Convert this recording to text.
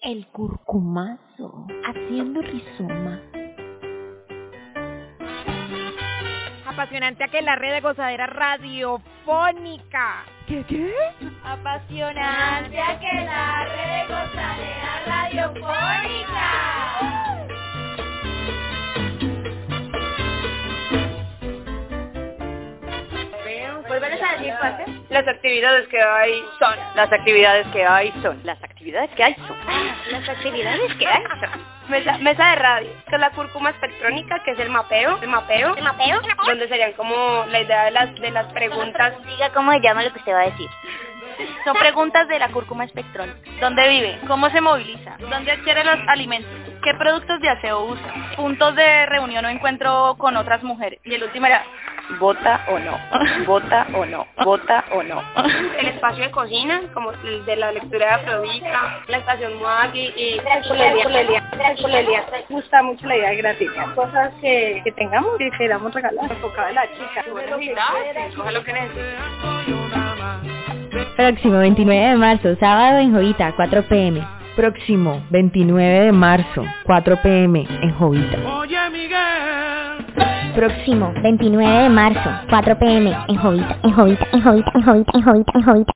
El curcumazo, haciendo rizoma. Apasionante aquelarre de gozadera radiofónica. ¿Qué? Apasionante aquelarre de gozadera radiofónica. ¿Vuelves a decir, parce? Las actividades que hay son. Las actividades que hay son. Las actividades que hay son. Las actividades que hay son. Mesa de radio, que es la cúrcuma espectrónica, que es el mapeo, donde serían como la idea de las preguntas. Diga cómo se llama lo que usted va a decir. Son preguntas de la cúrcuma espectrónica. ¿Dónde vive? ¿Cómo se moviliza? ¿Dónde adquiere los alimentos? ¿Qué productos de aseo usa? Puntos de reunión o encuentro con otras mujeres. Y el último era, ¿vota o no? ¿Vota o no? ¿Vota o no? El espacio de cocina, como el de la lectura de Afrodita, la estación Moagui y Trancolelia. Me gusta mucho la idea de gratis. Cosas que tengamos y queramos regalar. Enfocado en la chica. Coja lo que necesite. Próximo 29 de marzo, sábado en Jovita, 4 p.m. Próximo 29 de marzo, 4 p.m. en Jovita. Oye, Miguel. Próximo 29 de marzo, 4 p.m. en Jovita.